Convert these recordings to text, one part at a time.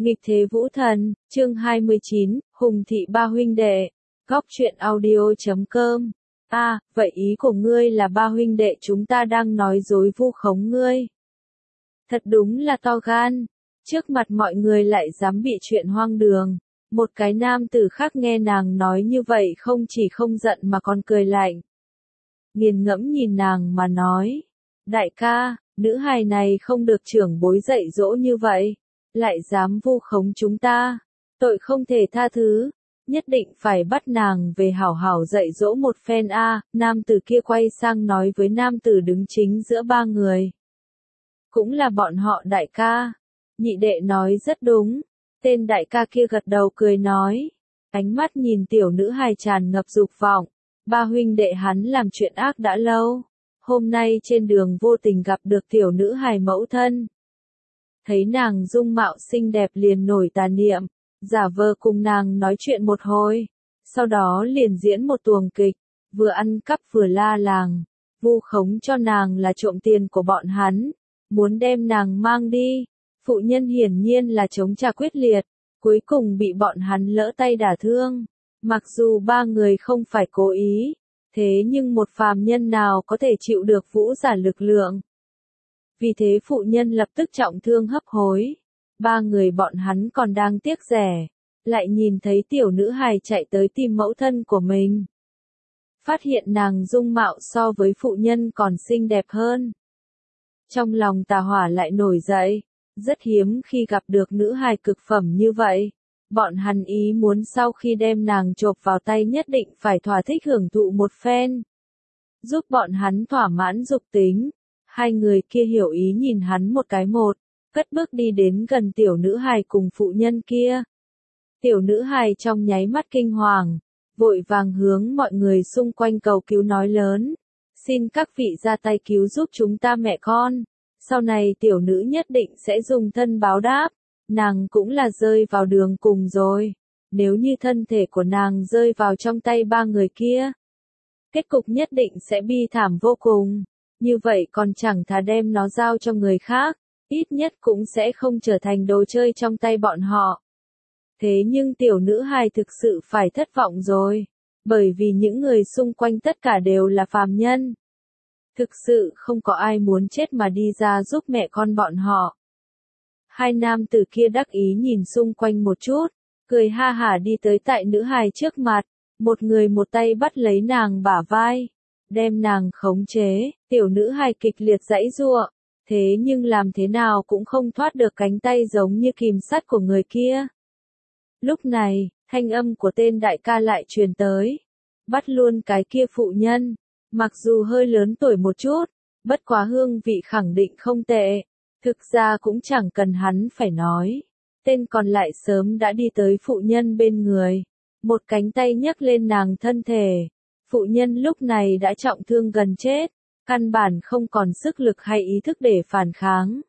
Nghịch thế vũ thần, chương 29, Hùng thị ba huynh đệ. Góc truyện audio.com. Vậy ý của ngươi là ba huynh đệ chúng ta đang nói dối vu khống ngươi. Thật đúng là to gan. Trước mặt mọi người lại dám bị chuyện hoang đường. Một cái nam tử khác nghe nàng nói như vậy không chỉ không giận mà còn cười lạnh. Nghiền ngẫm nhìn nàng mà nói. Đại ca, nữ hài này không được trưởng bối dạy dỗ như vậy. Lại dám vu khống chúng ta. Tội không thể tha thứ. Nhất định phải bắt nàng về hảo hảo dạy dỗ một phen Nam tử kia quay sang nói với nam tử đứng chính giữa ba người. Cũng là bọn họ đại ca. Nhị đệ nói rất đúng. Tên đại ca kia gật đầu cười nói. Ánh mắt nhìn tiểu nữ hài tràn ngập dục vọng. Ba huynh đệ hắn làm chuyện ác đã lâu. Hôm nay trên đường vô tình gặp được tiểu nữ hài mẫu thân. Thấy nàng dung mạo xinh đẹp liền nổi tà niệm, giả vờ cùng nàng nói chuyện một hồi, sau đó liền diễn một tuồng kịch, vừa ăn cắp vừa la làng, vu khống cho nàng là trộm tiền của bọn hắn, muốn đem nàng mang đi. Phụ nhân hiển nhiên là chống trả quyết liệt, cuối cùng bị bọn hắn lỡ tay đả thương. Mặc dù ba người không phải cố ý, thế nhưng một phàm nhân nào có thể chịu được vũ giả lực lượng. Vì thế phụ nhân lập tức trọng thương hấp hối. Ba người bọn hắn còn đang tiếc rẻ, lại nhìn thấy tiểu nữ hài chạy tới tìm mẫu thân của mình. Phát hiện nàng dung mạo so với phụ nhân còn xinh đẹp hơn. Trong lòng tà hỏa lại nổi dậy, rất hiếm khi gặp được nữ hài cực phẩm như vậy. Bọn hắn ý muốn sau khi đem nàng chộp vào tay nhất định phải thỏa thích hưởng thụ một phen. Giúp bọn hắn thỏa mãn dục tính. Hai người kia hiểu ý nhìn hắn một cái một, cất bước đi đến gần tiểu nữ hài cùng phụ nhân kia. Tiểu nữ hài trong nháy mắt kinh hoàng, vội vàng hướng mọi người xung quanh cầu cứu nói lớn. Xin các vị ra tay cứu giúp chúng ta mẹ con. Sau này tiểu nữ nhất định sẽ dùng thân báo đáp. Nàng cũng là rơi vào đường cùng rồi. Nếu như thân thể của nàng rơi vào trong tay ba người kia, kết cục nhất định sẽ bi thảm vô cùng. Như vậy còn chẳng thà đem nó giao cho người khác, ít nhất cũng sẽ không trở thành đồ chơi trong tay bọn họ. Thế nhưng tiểu nữ hài thực sự phải thất vọng rồi, bởi vì những người xung quanh tất cả đều là phàm nhân. Thực sự không có ai muốn chết mà đi ra giúp mẹ con bọn họ. Hai nam tử kia đắc ý nhìn xung quanh một chút, cười ha hả đi tới tại nữ hài trước mặt, một người một tay bắt lấy nàng bả vai. Đem nàng khống chế, tiểu nữ hài kịch liệt giãy giụa, thế nhưng làm thế nào cũng không thoát được cánh tay giống như kìm sắt của người kia. Lúc này, thanh âm của tên đại ca lại truyền tới. Bắt luôn cái kia phụ nhân, mặc dù hơi lớn tuổi một chút, bất quá hương vị khẳng định không tệ. Thực ra cũng chẳng cần hắn phải nói. Tên còn lại sớm đã đi tới phụ nhân bên người. Một cánh tay nhấc lên nàng thân thể. Phụ nhân lúc này đã trọng thương gần chết, căn bản không còn sức lực hay ý thức để phản kháng.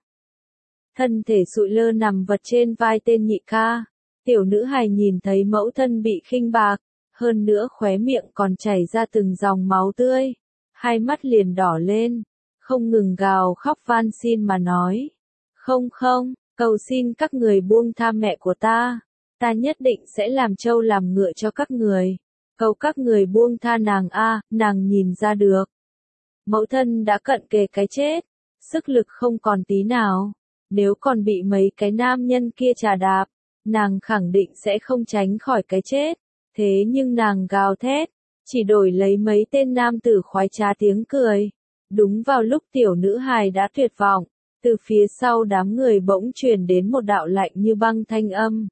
Thân thể sụi lơ nằm vật trên vai tên nhị ca. Tiểu nữ hài nhìn thấy mẫu thân bị khinh bạc, hơn nữa khóe miệng còn chảy ra từng dòng máu tươi. Hai mắt liền đỏ lên, không ngừng gào khóc van xin mà nói. Không, cầu xin các người buông tha mẹ của ta. Ta nhất định sẽ làm trâu làm ngựa cho các người. Cầu các người buông tha nàng nàng nhìn ra được. Mẫu thân đã cận kề cái chết, sức lực không còn tí nào. Nếu còn bị mấy cái nam nhân kia trà đạp, nàng khẳng định sẽ không tránh khỏi cái chết. Thế nhưng nàng gào thét, chỉ đổi lấy mấy tên nam tử khoái trá tiếng cười. Đúng vào lúc tiểu nữ hài đã tuyệt vọng, từ phía sau đám người bỗng truyền đến một đạo lạnh như băng thanh âm.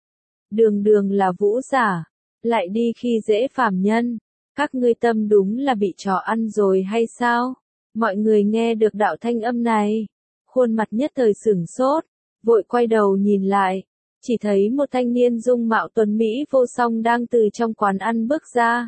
Đường là vũ giả. Lại đi khi dễ phàm nhân, các ngươi tâm đúng là bị chó ăn rồi hay sao? Mọi người nghe được đạo thanh âm này, khuôn mặt nhất thời sửng sốt, vội quay đầu nhìn lại, chỉ thấy một thanh niên dung mạo tuấn mỹ vô song đang từ trong quán ăn bước ra.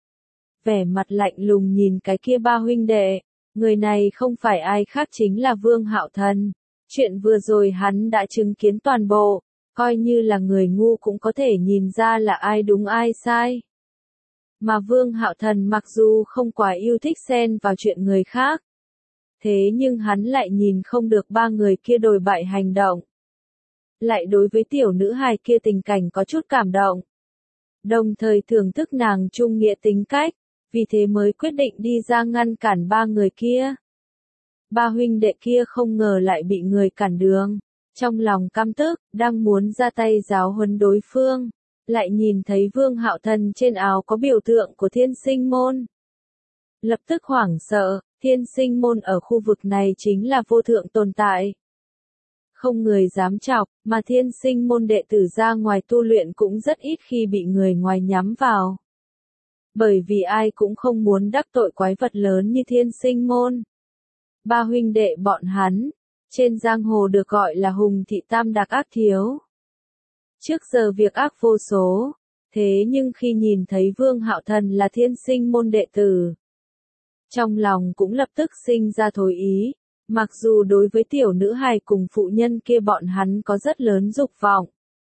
Vẻ mặt lạnh lùng nhìn cái kia ba huynh đệ, người này không phải ai khác chính là Vương Hạo Thần. Chuyện vừa rồi hắn đã chứng kiến toàn bộ. Coi như là người ngu cũng có thể nhìn ra là ai đúng ai sai. Mà Vương Hạo Thần mặc dù không quá yêu thích xen vào chuyện người khác. Thế nhưng hắn lại nhìn không được ba người kia đồi bại hành động. lại đối với tiểu nữ hài kia tình cảnh có chút cảm động. Đồng thời thưởng thức nàng trung nghĩa tính cách, vì thế mới quyết định đi ra ngăn cản ba người kia. Ba huynh đệ kia không ngờ lại bị người cản đường, trong lòng căm tức, đang muốn ra tay giáo huấn đối phương, lại nhìn thấy Vương Hạo Thần trên áo có biểu tượng của Thiên Sinh Môn. Lập tức hoảng sợ, Thiên Sinh Môn ở khu vực này chính là vô thượng tồn tại. Không người dám chọc, mà Thiên Sinh Môn đệ tử ra ngoài tu luyện cũng rất ít khi bị người ngoài nhắm vào. Bởi vì ai cũng không muốn đắc tội quái vật lớn như Thiên Sinh Môn. Ba huynh đệ bọn hắn, trên giang hồ được gọi là Hùng Thị Tam Đạc ác thiếu. Trước giờ việc ác vô số, thế nhưng khi nhìn thấy Vương Hạo Thần là Thiên Sinh Môn đệ tử, trong lòng cũng lập tức sinh ra thối ý, mặc dù đối với tiểu nữ hài cùng phụ nhân kia bọn hắn có rất lớn dục vọng.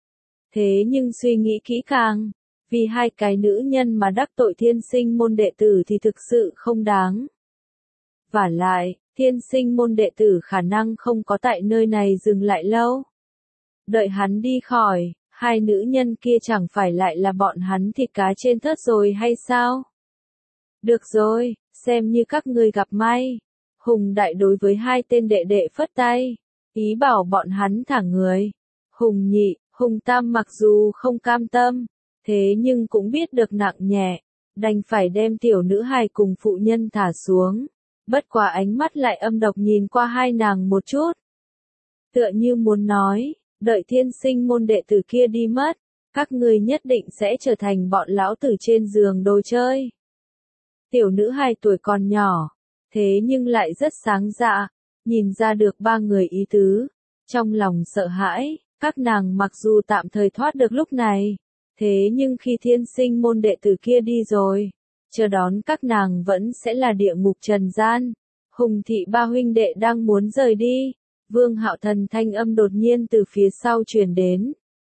Thế nhưng suy nghĩ kỹ càng, vì hai cái nữ nhân mà đắc tội Thiên Sinh Môn đệ tử thì thực sự không đáng. Vả lại, Thiên Sinh Môn đệ tử khả năng không có tại nơi này dừng lại lâu. Đợi hắn đi khỏi, hai nữ nhân kia chẳng phải lại là bọn hắn thịt cá trên thớt rồi hay sao? Được rồi, xem như các ngươi gặp may. Hùng Đại đối với hai tên đệ đệ phất tay, ý bảo bọn hắn thả người. Hùng Nhị, Hùng Tam mặc dù không cam tâm, thế nhưng cũng biết được nặng nhẹ, đành phải đem tiểu nữ hài cùng phụ nhân thả xuống. Bất quá ánh mắt lại âm độc nhìn qua hai nàng một chút. Tựa như muốn nói, đợi Thiên Sinh Môn đệ tử kia đi mất, các ngươi nhất định sẽ trở thành bọn lão tử trên giường đồ chơi. Tiểu nữ hài tuổi còn nhỏ, thế nhưng lại rất sáng dạ, nhìn ra được ba người ý tứ, trong lòng sợ hãi, các nàng mặc dù tạm thời thoát được lúc này, thế nhưng khi Thiên Sinh Môn đệ tử kia đi rồi, chờ đón các nàng vẫn sẽ là địa ngục trần gian. Hùng Thị ba huynh đệ đang muốn rời đi, Vương Hạo Thần thanh âm đột nhiên từ phía sau truyền đến.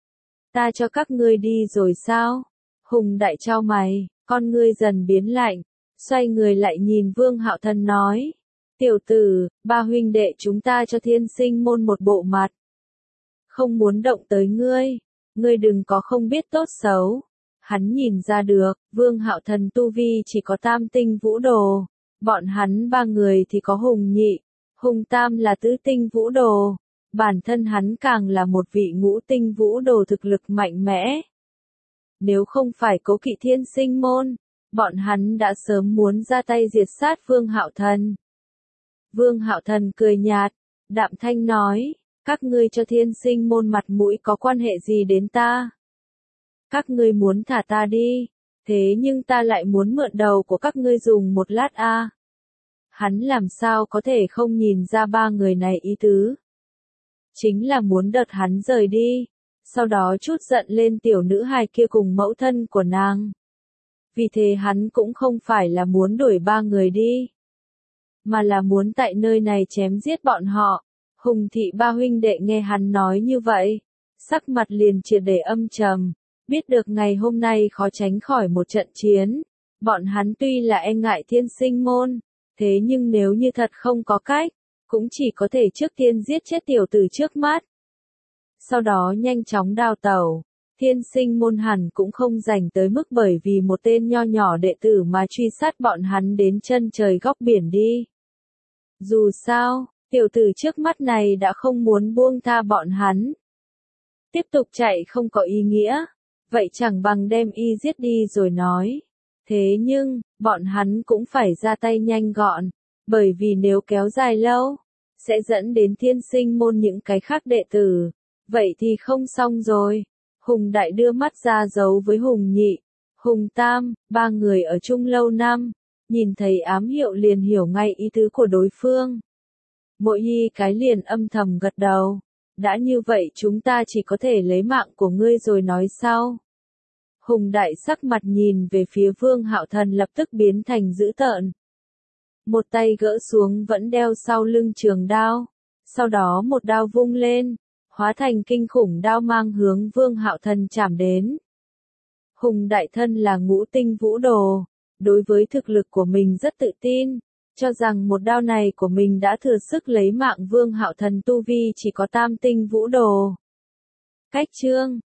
Ta cho các ngươi đi rồi sao? Hùng Đại chau mày, con ngươi dần biến lạnh, xoay người lại nhìn Vương Hạo Thần nói. Tiểu tử, ba huynh đệ chúng ta cho Thiên Sinh Môn một bộ mặt. Không muốn động tới ngươi đừng có không biết tốt xấu. Hắn nhìn ra được, Vương Hạo Thần tu vi chỉ có tam tinh vũ đồ, bọn hắn ba người thì có Hùng Nhị, Hùng Tam là tứ tinh vũ đồ, bản thân hắn càng là một vị ngũ tinh vũ đồ thực lực mạnh mẽ. Nếu không phải cố kỵ Thiên Sinh Môn, bọn hắn đã sớm muốn ra tay diệt sát Vương Hạo Thần. Vương Hạo Thần cười nhạt, đạm thanh nói, các ngươi cho Thiên Sinh Môn mặt mũi có quan hệ gì đến ta? Các ngươi muốn thả ta đi, thế nhưng ta lại muốn mượn đầu của các ngươi dùng một lát a. Hắn làm sao có thể không nhìn ra ba người này ý tứ? Chính là muốn đợt hắn rời đi, sau đó chút giận lên tiểu nữ hài kia cùng mẫu thân của nàng. Vì thế hắn cũng không phải là muốn đuổi ba người đi, mà là muốn tại nơi này chém giết bọn họ. Hùng Thị ba huynh đệ nghe hắn nói như vậy, sắc mặt liền triệt để âm trầm. Biết được ngày hôm nay khó tránh khỏi một trận chiến, bọn hắn tuy là e ngại Thiên Sinh Môn, thế nhưng nếu như thật không có cách, cũng chỉ có thể trước tiên giết chết tiểu tử trước mắt. Sau đó nhanh chóng đào tẩu, Thiên Sinh Môn hẳn cũng không rảnh tới mức bởi vì một tên nho nhỏ đệ tử mà truy sát bọn hắn đến chân trời góc biển đi. Dù sao, tiểu tử trước mắt này đã không muốn buông tha bọn hắn. Tiếp tục chạy không có ý nghĩa. Vậy chẳng bằng đem y giết đi rồi nói. Thế nhưng, bọn hắn cũng phải ra tay nhanh gọn, bởi vì nếu kéo dài lâu, sẽ dẫn đến Thiên Sinh Môn những cái khác đệ tử. Vậy thì không xong rồi. Hùng Đại đưa mắt ra giấu với Hùng Nhị, Hùng Tam, ba người ở chung lâu năm, nhìn thấy ám hiệu liền hiểu ngay ý tứ của đối phương. Mỗi y cái liền âm thầm gật đầu. Đã như vậy chúng ta chỉ có thể lấy mạng của ngươi rồi nói sau. Hùng Đại sắc mặt nhìn về phía Vương Hạo Thần lập tức biến thành dữ tợn. Một tay gỡ xuống vẫn đeo sau lưng trường đao, sau đó một đao vung lên, hóa thành kinh khủng đao mang hướng Vương Hạo Thần chạm đến. Hùng Đại thân là ngũ tinh vũ đồ, đối với thực lực của mình rất tự tin, cho rằng một đao này của mình đã thừa sức lấy mạng Vương Hạo Thần tu vi chỉ có tam tinh vũ đồ. Cách chương